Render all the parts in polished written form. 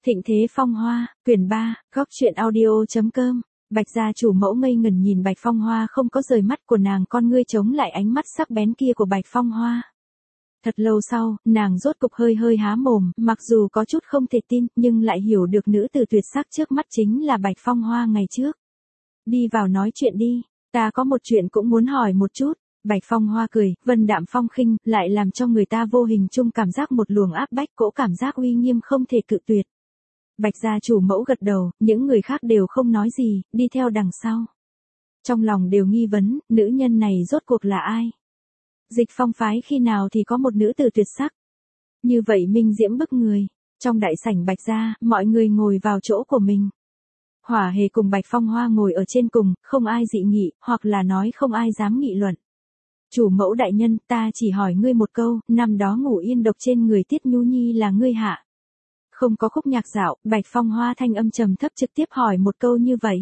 Thịnh Thế Phong Hoa, quyển 3, góc truyện audio.com. Bạch gia chủ mẫu ngây ngẩn nhìn Bạch Phong Hoa, không có rời mắt của nàng, con ngươi chống lại ánh mắt sắc bén kia của Bạch Phong Hoa. Thật lâu sau, nàng rốt cục hơi hơi há mồm, mặc dù có chút không thể tin, nhưng lại hiểu được nữ tử tuyệt sắc trước mắt chính là Bạch Phong Hoa ngày trước. Đi vào nói chuyện đi, ta có một chuyện cũng muốn hỏi một chút. Bạch Phong Hoa cười, vân đạm phong khinh, lại làm cho người ta vô hình chung cảm giác một luồng áp bách, cỗ cảm giác uy nghiêm không thể cự tuyệt. Bạch gia chủ mẫu gật đầu, những người khác đều không nói gì, đi theo đằng sau. Trong lòng đều nghi vấn, nữ nhân này rốt cuộc là ai? Dịch Phong phái khi nào thì có một nữ tử tuyệt sắc? Như vậy minh diễm bức người. Trong đại sảnh Bạch gia, mọi người ngồi vào chỗ của mình. Hỏa Hề cùng Bạch Phong Hoa ngồi ở trên cùng, không ai dị nghị, hoặc là nói không ai dám nghị luận. Chủ mẫu đại nhân, ta chỉ hỏi ngươi một câu, năm đó ngủ yên độc trên người Tiết Nhu Nhi là ngươi hạ? Không có khúc nhạc dạo, Bạch Phong Hoa thanh âm trầm thấp trực tiếp hỏi một câu như vậy.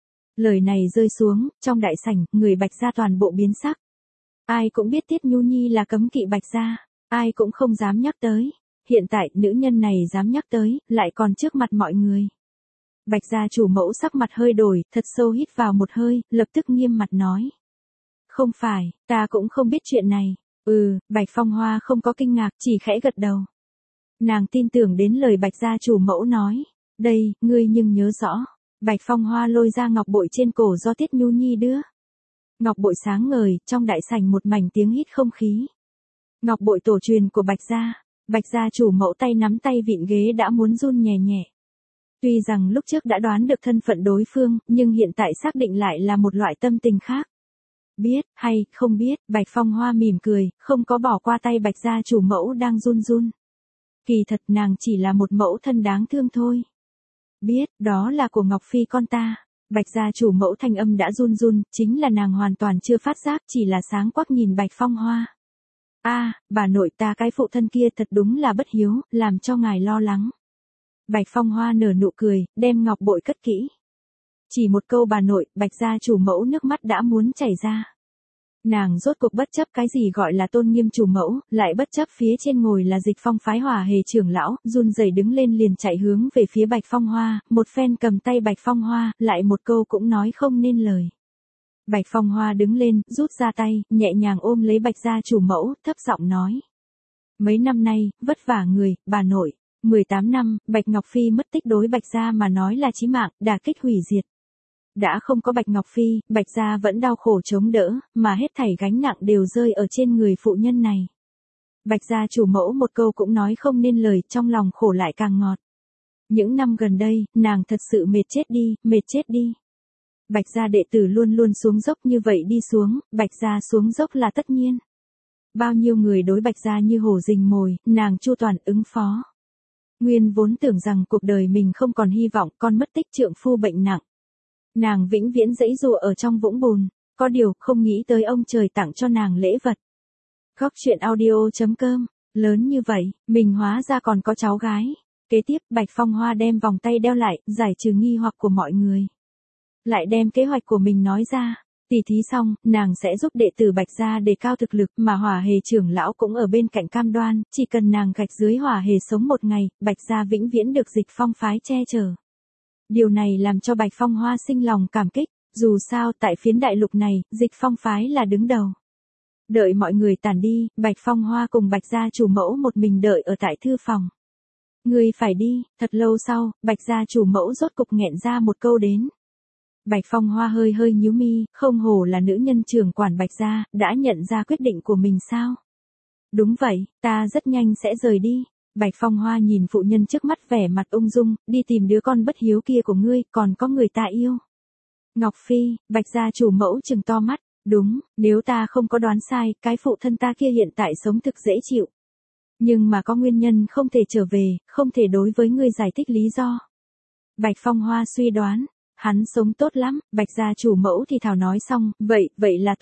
Lời này rơi xuống, trong đại sảnh, người Bạch gia toàn bộ biến sắc. Ai cũng biết Tiết Nhu Nhi là cấm kỵ Bạch gia, ai cũng không dám nhắc tới. Hiện tại, nữ nhân này dám nhắc tới, lại còn trước mặt mọi người. Bạch gia chủ mẫu sắc mặt hơi đổi, thật sâu hít vào một hơi, lập tức nghiêm mặt nói. Không phải, ta cũng không biết chuyện này. Bạch Phong Hoa không có kinh ngạc, chỉ khẽ gật đầu. Nàng tin tưởng đến lời Bạch gia chủ mẫu nói. Đây, ngươi nhưng nhớ rõ. Bạch Phong Hoa lôi ra ngọc bội trên cổ do Tiết Nhu Nhi đưa. Ngọc bội sáng ngời, trong đại sảnh một mảnh tiếng hít không khí. Ngọc bội tổ truyền của Bạch gia chủ mẫu tay nắm tay vịn ghế đã muốn run nhẹ nhẹ. Tuy rằng lúc trước đã đoán được thân phận đối phương, nhưng hiện tại xác định lại là một loại tâm tình khác. Biết, hay, không biết, Bạch Phong Hoa mỉm cười, không có bỏ qua tay Bạch gia chủ mẫu đang run run. Kỳ thật nàng chỉ là một mẫu thân đáng thương thôi. Biết, đó là của Ngọc Phi con ta. Bạch gia chủ mẫu thanh âm đã run run, chính là nàng hoàn toàn chưa phát giác, chỉ là sáng quắc nhìn Bạch Phong Hoa. Bà nội ta cái phụ thân kia thật đúng là bất hiếu, làm cho ngài lo lắng. Bạch Phong Hoa nở nụ cười, đem ngọc bội cất kỹ. Chỉ một câu bà nội, Bạch gia chủ mẫu nước mắt đã muốn chảy ra. Nàng rốt cuộc bất chấp cái gì gọi là tôn nghiêm chủ mẫu, lại bất chấp phía trên ngồi là Dịch Phong phái Hỏa Hề trưởng lão, run rẩy đứng lên liền chạy hướng về phía Bạch Phong Hoa, một phen cầm tay Bạch Phong Hoa, lại một câu cũng nói không nên lời. Bạch Phong Hoa đứng lên, rút ra tay, nhẹ nhàng ôm lấy Bạch gia chủ mẫu, thấp giọng nói. Mấy năm nay, vất vả người, bà nội. 18 năm, Bạch Ngọc Phi mất tích đối Bạch gia mà nói là chí mạng, đả kích hủy diệt. Đã không có Bạch Ngọc Phi, Bạch gia vẫn đau khổ chống đỡ, mà hết thảy gánh nặng đều rơi ở trên người phụ nhân này. Bạch gia chủ mẫu một câu cũng nói không nên lời, trong lòng khổ lại càng ngọt. Những năm gần đây, nàng thật sự mệt chết đi. Bạch gia đệ tử luôn luôn xuống dốc như vậy đi xuống, Bạch gia xuống dốc là tất nhiên. Bao nhiêu người đối Bạch gia như hổ rình mồi, nàng chu toàn ứng phó. Nguyên vốn tưởng rằng cuộc đời mình không còn hy vọng, con mất tích trượng phu bệnh nặng. Nàng vĩnh viễn giãy giụa ở trong vũng bùn, có điều không nghĩ tới ông trời tặng cho nàng lễ vật. Góc truyện audio.com, lớn như vậy, mình hóa ra còn có cháu gái. Kế tiếp, Bạch Phong Hoa đem vòng tay đeo lại, giải trừ nghi hoặc của mọi người. Lại đem kế hoạch của mình nói ra. Tỉ thí xong, nàng sẽ giúp đệ tử Bạch gia đề cao thực lực, mà Hỏa Hề trưởng lão cũng ở bên cạnh cam đoan, chỉ cần nàng gạch dưới Hỏa Hề sống một ngày, Bạch gia vĩnh viễn được Dịch Phong phái che chở. Điều này làm cho Bạch Phong Hoa sinh lòng cảm kích, dù sao tại phiến đại lục này, Dịch Phong phái là đứng đầu. Đợi mọi người tản đi, Bạch Phong Hoa cùng Bạch gia chủ mẫu một mình đợi ở tại thư phòng. Ngươi phải đi, thật lâu sau, Bạch gia chủ mẫu rốt cục nghẹn ra một câu đến. Bạch Phong Hoa hơi hơi nhíu mi, không hổ là nữ nhân trưởng quản Bạch gia, đã nhận ra quyết định của mình sao? Đúng vậy, ta rất nhanh sẽ rời đi. Bạch Phong Hoa nhìn phụ nhân trước mắt vẻ mặt ung dung, đi tìm đứa con bất hiếu kia của ngươi, còn có người ta yêu. Ngọc Phi, Bạch gia chủ mẫu trừng to mắt, đúng, nếu ta không có đoán sai, cái phụ thân ta kia hiện tại sống thực dễ chịu. Nhưng mà có nguyên nhân không thể trở về, không thể đối với ngươi giải thích lý do. Bạch Phong Hoa suy đoán. Hắn sống tốt lắm, Bạch gia chủ mẫu thì thào nói xong, vậy là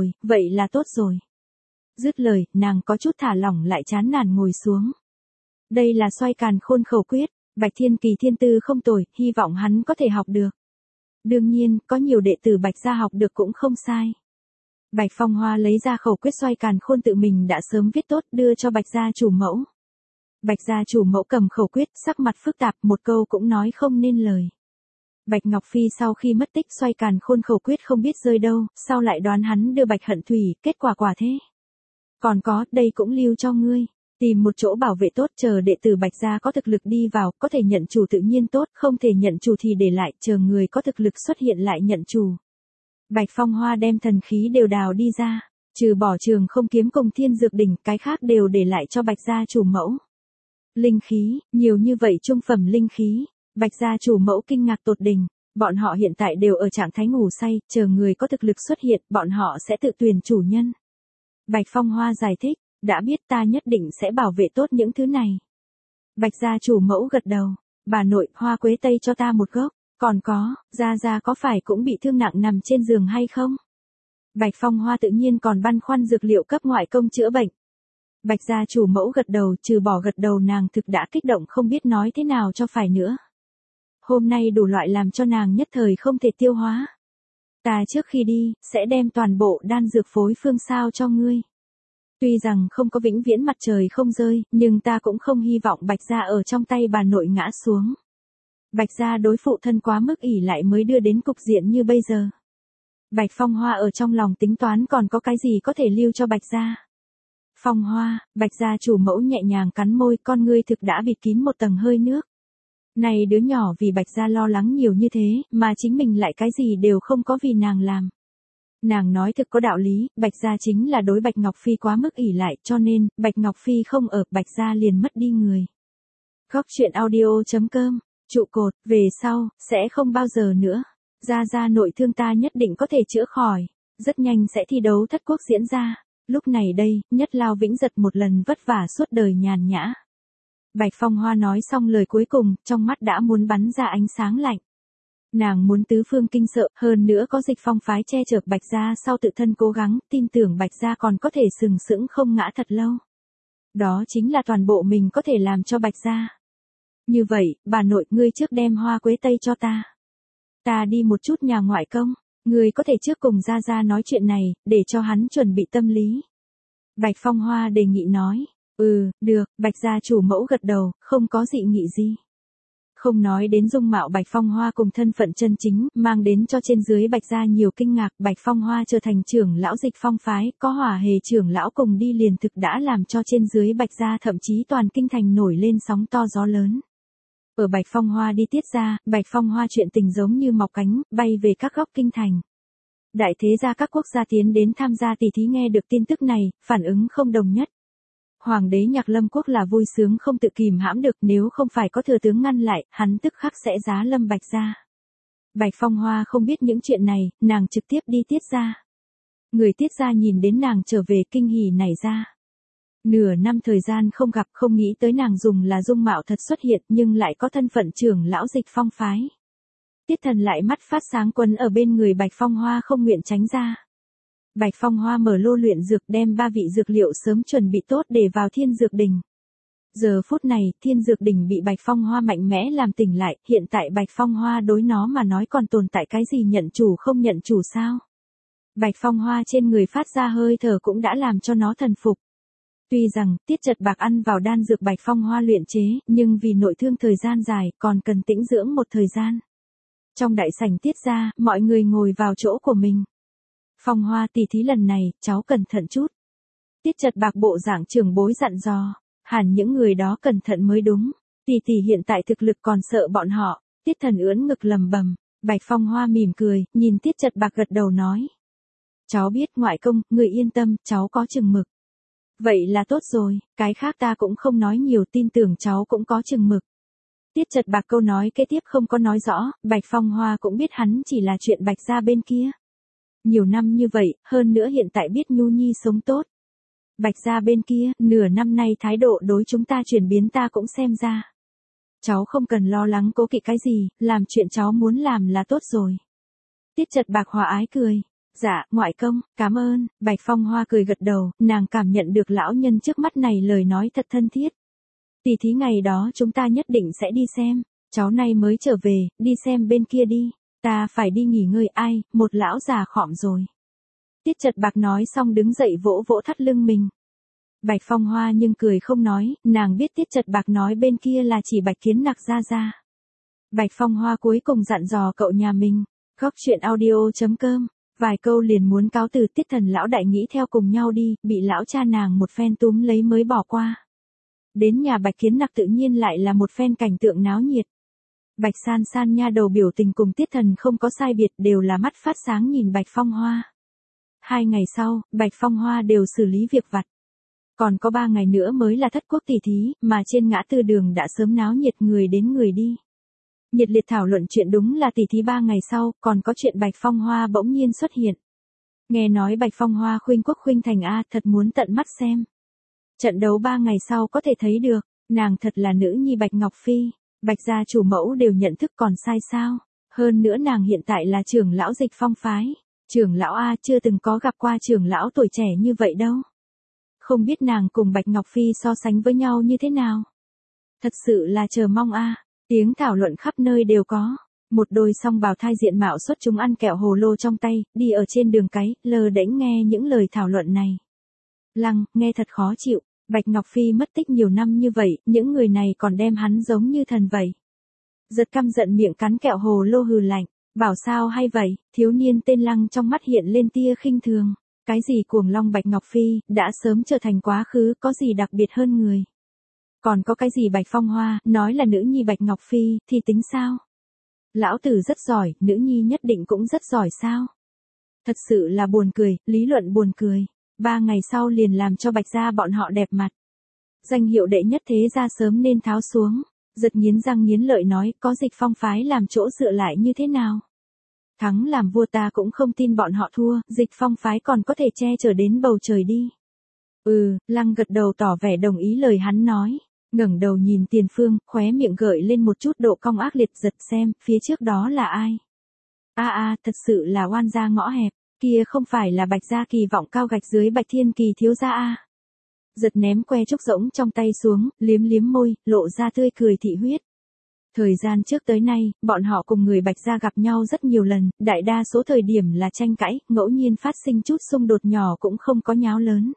tốt rồi. Dứt lời, nàng có chút thả lỏng lại chán nản ngồi xuống. Đây là xoay càn khôn khẩu quyết, Bạch Thiên Kỳ thiên tư không tồi, hy vọng hắn có thể học được. Đương nhiên, có nhiều đệ tử Bạch gia học được cũng không sai. Bạch Phong Hoa lấy ra khẩu quyết xoay càn khôn tự mình đã sớm viết tốt đưa cho Bạch gia chủ mẫu. Bạch gia chủ mẫu cầm khẩu quyết, sắc mặt phức tạp, một câu cũng nói không nên lời. Bạch Ngọc Phi sau khi mất tích xoay càn khôn khẩu quyết không biết rơi đâu, sau lại đoán hắn đưa Bạch Hận Thủy, kết quả quả thế. Còn có, đây cũng lưu cho ngươi. Tìm một chỗ bảo vệ tốt, chờ đệ tử Bạch gia có thực lực đi vào, có thể nhận chủ tự nhiên tốt, không thể nhận chủ thì để lại, chờ người có thực lực xuất hiện lại nhận chủ. Bạch Phong Hoa đem thần khí đều đào đi ra, trừ bỏ Trường Không kiếm cùng Thiên Dược đỉnh, cái khác đều để lại cho Bạch gia chủ mẫu. Linh khí, nhiều như vậy trung phẩm linh khí, Bạch gia chủ mẫu kinh ngạc tột đỉnh, bọn họ hiện tại đều ở trạng thái ngủ say, chờ người có thực lực xuất hiện, bọn họ sẽ tự tuyển chủ nhân. Bạch Phong Hoa giải thích, đã biết ta nhất định sẽ bảo vệ tốt những thứ này. Bạch gia chủ mẫu gật đầu, bà nội, hoa quế tây cho ta một gốc, còn có, gia có phải cũng bị thương nặng nằm trên giường hay không? Bạch Phong Hoa tự nhiên còn băn khoăn dược liệu cấp ngoại công chữa bệnh. Bạch gia chủ mẫu gật đầu, trừ bỏ gật đầu nàng thực đã kích động không biết nói thế nào cho phải nữa. Hôm nay đủ loại làm cho nàng nhất thời không thể tiêu hóa. Ta trước khi đi, sẽ đem toàn bộ đan dược phối phương sao cho ngươi. Tuy rằng không có vĩnh viễn mặt trời không rơi, nhưng ta cũng không hy vọng Bạch gia ở trong tay bà nội ngã xuống. Bạch gia đối phụ thân quá mức ỷ lại mới đưa đến cục diện như bây giờ. Bạch Phong Hoa ở trong lòng tính toán còn có cái gì có thể lưu cho Bạch gia. Phong Hoa, Bạch gia chủ mẫu nhẹ nhàng cắn môi, con ngươi thực đã bịt kín một tầng hơi nước. Này đứa nhỏ vì Bạch gia lo lắng nhiều như thế, mà chính mình lại cái gì đều không có vì nàng làm. Nàng nói thực có đạo lý, Bạch gia chính là đối Bạch Ngọc Phi quá mức ỷ lại, cho nên, Bạch Ngọc Phi không ở, Bạch gia liền mất đi người. Góc truyện audio.com, trụ cột, về sau, sẽ không bao giờ nữa. Gia nội thương ta nhất định có thể chữa khỏi, rất nhanh sẽ thi đấu thất quốc diễn ra. Lúc này đây, Nhất Lao Vĩnh Giật một lần vất vả suốt đời nhàn nhã. Bạch Phong Hoa nói xong lời cuối cùng, trong mắt đã muốn bắn ra ánh sáng lạnh. Nàng muốn tứ phương kinh sợ, hơn nữa có Dịch Phong phái che chở Bạch gia sau tự thân cố gắng, tin tưởng Bạch gia còn có thể sừng sững không ngã thật lâu. Đó chính là toàn bộ mình có thể làm cho Bạch gia. Như vậy, bà nội, ngươi trước đem hoa quế tây cho ta. Ta đi một chút nhà ngoại công, ngươi có thể trước cùng gia nói chuyện này, để cho hắn chuẩn bị tâm lý. Bạch Phong Hoa đề nghị nói, được, Bạch gia chủ mẫu gật đầu, không có dị nghị gì. Không nói đến dung mạo Bạch Phong Hoa cùng thân phận chân chính, mang đến cho trên dưới Bạch gia nhiều kinh ngạc, Bạch Phong Hoa trở thành trưởng lão Dịch Phong phái, có Hỏa Hề trưởng lão cùng đi liền thực đã làm cho trên dưới Bạch gia thậm chí toàn kinh thành nổi lên sóng to gió lớn. Ở Bạch Phong Hoa đi tiết ra, Bạch Phong Hoa chuyện tình giống như mọc cánh, bay về các góc kinh thành. Đại thế gia các quốc gia tiến đến tham gia tỷ thí nghe được tin tức này, phản ứng không đồng nhất. Hoàng đế Nhạc Lâm Quốc là vui sướng không tự kìm hãm được, nếu không phải có thừa tướng ngăn lại, hắn tức khắc sẽ giá lâm Bạch gia. Bạch Phong Hoa không biết những chuyện này, nàng trực tiếp đi tiết ra. Người tiết ra nhìn đến nàng trở về kinh hỉ nảy ra. Nửa năm thời gian không gặp, không nghĩ tới nàng dùng là dung mạo thật xuất hiện nhưng lại có thân phận trưởng lão Dịch Phong phái. Tiết Thần lại mắt phát sáng quấn ở bên người Bạch Phong Hoa không nguyện tránh ra. Bạch Phong Hoa mở lô luyện dược đem 3 vị dược liệu sớm chuẩn bị tốt để vào Thiên Dược đỉnh. Giờ phút này, Thiên Dược đỉnh bị Bạch Phong Hoa mạnh mẽ làm tỉnh lại, hiện tại Bạch Phong Hoa đối nó mà nói còn tồn tại cái gì nhận chủ không nhận chủ sao? Bạch Phong Hoa trên người phát ra hơi thở cũng đã làm cho nó thần phục. Tuy rằng, Tiết Chật Bạc ăn vào đan dược Bạch Phong Hoa luyện chế, nhưng vì nội thương thời gian dài, còn cần tĩnh dưỡng một thời gian. Trong đại sảnh Tiết gia, mọi người ngồi vào chỗ của mình. Phong Hoa tỷ thí lần này, cháu cẩn thận chút. Tiết Chật Bạc bộ dạng trưởng bối dặn dò, hẳn những người đó cẩn thận mới đúng. Tỷ hiện tại thực lực còn sợ bọn họ. Tiết Thần ưỡn ngực lầm bầm. Bạch Phong Hoa mỉm cười, nhìn Tiết Chật Bạc gật đầu nói. Cháu biết ngoại công, người yên tâm, cháu có chừng mực. Vậy là tốt rồi, cái khác ta cũng không nói nhiều, tin tưởng cháu cũng có chừng mực. Tiết Chật Bạc câu nói kế tiếp không có nói rõ, Bạch Phong Hoa cũng biết hắn chỉ là chuyện Bạch gia bên kia. Nhiều năm như vậy, hơn nữa hiện tại biết Nhu Nhi sống tốt. Bạch gia bên kia, nửa năm nay thái độ đối chúng ta chuyển biến ta cũng xem ra. Cháu không cần lo lắng cố kỵ cái gì, làm chuyện cháu muốn làm là tốt rồi. Tiết Chật Bạc hòa ái cười. Dạ, ngoại công, cảm ơn, Bạch Phong Hoa cười gật đầu, nàng cảm nhận được lão nhân trước mắt này lời nói thật thân thiết. Tỷ thí ngày đó chúng ta nhất định sẽ đi xem, cháu nay mới trở về, đi xem bên kia đi, ta phải đi nghỉ ngơi ai, một lão già khọm rồi. Tiết Chật Bạc nói xong đứng dậy vỗ vỗ thắt lưng mình. Bạch Phong Hoa nhưng cười không nói, nàng biết Tiết Chật Bạc nói bên kia là chỉ Bạch Kiến Nặc ra. Bạch Phong Hoa cuối cùng dặn dò cậu nhà mình, góc chuyện audio.com, vài câu liền muốn cáo từ. Tiết Thần lão đại nghĩ theo cùng nhau đi, bị lão cha nàng một phen túm lấy mới bỏ qua. Đến nhà Bạch Kiến Nặc tự nhiên lại là một phen cảnh tượng náo nhiệt. Bạch San San nha đầu biểu tình cùng Tiết Thần không có sai biệt, đều là mắt phát sáng nhìn Bạch Phong Hoa. 2 ngày sau, Bạch Phong Hoa đều xử lý việc vặt. Còn có 3 ngày nữa mới là thất quốc tỷ thí, mà trên ngã tư đường đã sớm náo nhiệt, người đến người đi. Nhiệt liệt thảo luận chuyện đúng là tỷ thí 3 ngày sau, còn có chuyện Bạch Phong Hoa bỗng nhiên xuất hiện. Nghe nói Bạch Phong Hoa khuynh quốc khuynh thành a, thật muốn tận mắt xem. Trận đấu 3 ngày sau có thể thấy được, nàng thật là nữ nhi Bạch Ngọc Phi, Bạch gia chủ mẫu đều nhận thức còn sai sao. Hơn nữa nàng hiện tại là trưởng lão Dịch Phong phái. Trưởng lão a, chưa từng có gặp qua trưởng lão tuổi trẻ như vậy đâu. Không biết nàng cùng Bạch Ngọc Phi so sánh với nhau như thế nào. Thật sự là chờ mong a. Tiếng thảo luận khắp nơi đều có. Một đôi song bào thai diện mạo xuất chúng ăn kẹo hồ lô trong tay, đi ở trên đường cái, lờ đễnh nghe những lời thảo luận này. Lăng, nghe thật khó chịu. Bạch Ngọc Phi mất tích nhiều năm như vậy, những người này còn đem hắn giống như thần vậy. Giật căm giận miệng cắn kẹo hồ lô hừ lạnh. Bảo sao hay vậy, thiếu niên tên Lăng trong mắt hiện lên tia khinh thường. Cái gì cuồng long Bạch Ngọc Phi, đã sớm trở thành quá khứ, có gì đặc biệt hơn người. Còn có cái gì Bạch Phong Hoa, nói là nữ nhi Bạch Ngọc Phi, thì tính sao? Lão tử rất giỏi, nữ nhi nhất định cũng rất giỏi sao? Thật sự là buồn cười, lý luận buồn cười. 3 ngày sau liền làm cho Bạch gia bọn họ đẹp mặt. Danh hiệu đệ nhất thế gia sớm nên tháo xuống. Giật nghiến răng nghiến lợi nói, có Dịch Phong phái làm chỗ dựa lại như thế nào? Thắng làm vua ta cũng không tin bọn họ thua, Dịch Phong phái còn có thể che chở đến bầu trời đi. Lăng gật đầu tỏ vẻ đồng ý lời hắn nói, ngẩng đầu nhìn Tiền Phương, khóe miệng gợi lên một chút độ cong ác liệt. Giật xem, phía trước đó là ai? Thật sự là oan gia ngõ hẹp, kia không phải là Bạch gia kỳ vọng cao gạch dưới Bạch Thiên Kỳ thiếu gia a. Giật ném que trúc rỗng trong tay xuống, liếm liếm môi, lộ ra tươi cười thị huyết. Thời gian trước tới nay, bọn họ cùng người Bạch gia gặp nhau rất nhiều lần, đại đa số thời điểm là tranh cãi, ngẫu nhiên phát sinh chút xung đột nhỏ cũng không có nháo lớn.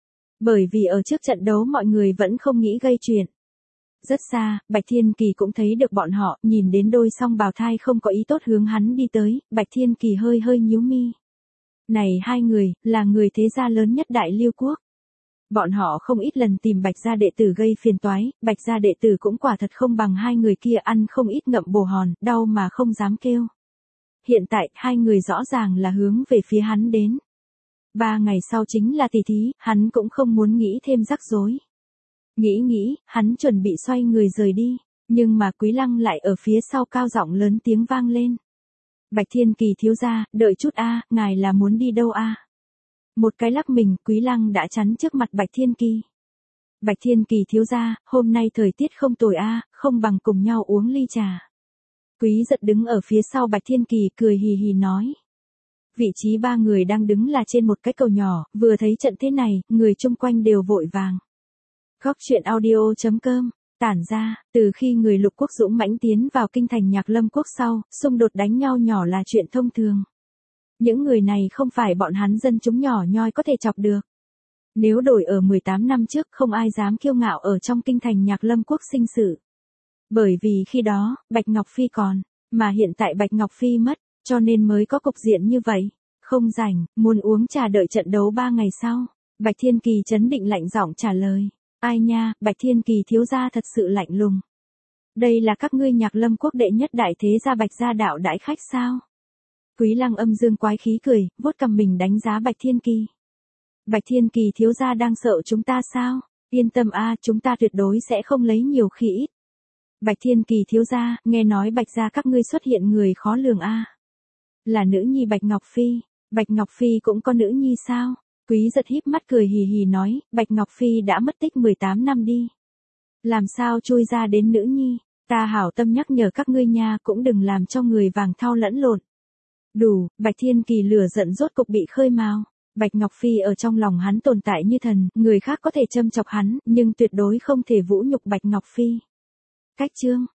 Bởi vì ở trước trận đấu mọi người vẫn không nghĩ gây chuyện. Rất xa, Bạch Thiên Kỳ cũng thấy được bọn họ, nhìn đến đôi song bào thai không có ý tốt hướng hắn đi tới, Bạch Thiên Kỳ hơi hơi nhíu mi. Này hai người, là người thế gia lớn nhất Đại Liêu Quốc. Bọn họ không ít lần tìm Bạch gia đệ tử gây phiền toái, Bạch gia đệ tử cũng quả thật không bằng hai người kia, ăn không ít ngậm bồ hòn, đau mà không dám kêu. Hiện tại, hai người rõ ràng là hướng về phía hắn đến. 3 ngày sau chính là tỷ thí, hắn cũng không muốn nghĩ thêm rắc rối. Nghĩ, hắn chuẩn bị xoay người rời đi, nhưng mà Quý Lăng lại ở phía sau cao giọng lớn tiếng vang lên. Bạch Thiên Kỳ thiếu gia, đợi chút a, ngài là muốn đi đâu a? Một cái lắc mình, Quý Lăng đã chắn trước mặt Bạch Thiên Kỳ. Bạch Thiên Kỳ thiếu gia, hôm nay thời tiết không tồi a, không bằng cùng nhau uống ly trà. Quý Giật đứng ở phía sau Bạch Thiên Kỳ cười hì hì nói. Vị trí 3 người đang đứng là trên một cái cầu nhỏ, vừa thấy trận thế này, người chung quanh đều vội vàng. Góc chuyện audio.com, tản ra, từ khi người Lục quốc dũng mãnh tiến vào kinh thành Nhạc Lâm quốc sau, xung đột đánh nhau nhỏ là chuyện thông thường. Những người này không phải bọn hắn dân chúng nhỏ nhoi có thể chọc được. Nếu đổi ở 18 năm trước không ai dám kiêu ngạo ở trong kinh thành Nhạc Lâm quốc sinh sự. Bởi vì khi đó, Bạch Ngọc Phi còn, mà hiện tại Bạch Ngọc Phi mất, cho nên mới có cục diện như vậy. Không rảnh, muốn uống trà đợi trận đấu 3 ngày sau. Bạch Thiên Kỳ trấn định lạnh giọng trả lời. Ai nha, Bạch Thiên Kỳ thiếu gia thật sự lạnh lùng. Đây là các ngươi Nhạc Lâm quốc đệ nhất đại thế gia Bạch gia đạo đại khách sao? Quý Lăng âm dương quái khí cười, vuốt cằm mình đánh giá Bạch Thiên Kỳ. Bạch Thiên Kỳ thiếu gia đang sợ chúng ta sao? Yên tâm a, chúng ta tuyệt đối sẽ không lấy nhiều khi ít. Bạch Thiên Kỳ thiếu gia, nghe nói Bạch gia các ngươi xuất hiện người khó lường a. Là nữ nhi Bạch Ngọc Phi, Bạch Ngọc Phi cũng có nữ nhi sao? Quý Giật híp mắt cười hì hì nói, Bạch Ngọc Phi đã mất tích 18 năm đi. Làm sao chui ra đến nữ nhi, ta hảo tâm nhắc nhở các ngươi nha, cũng đừng làm cho người vàng thau lẫn lộn. Đủ, Bạch Thiên Kỳ lửa giận rốt cục bị khơi mào. Bạch Ngọc Phi ở trong lòng hắn tồn tại như thần, người khác có thể châm chọc hắn, nhưng tuyệt đối không thể vũ nhục Bạch Ngọc Phi. Cách chương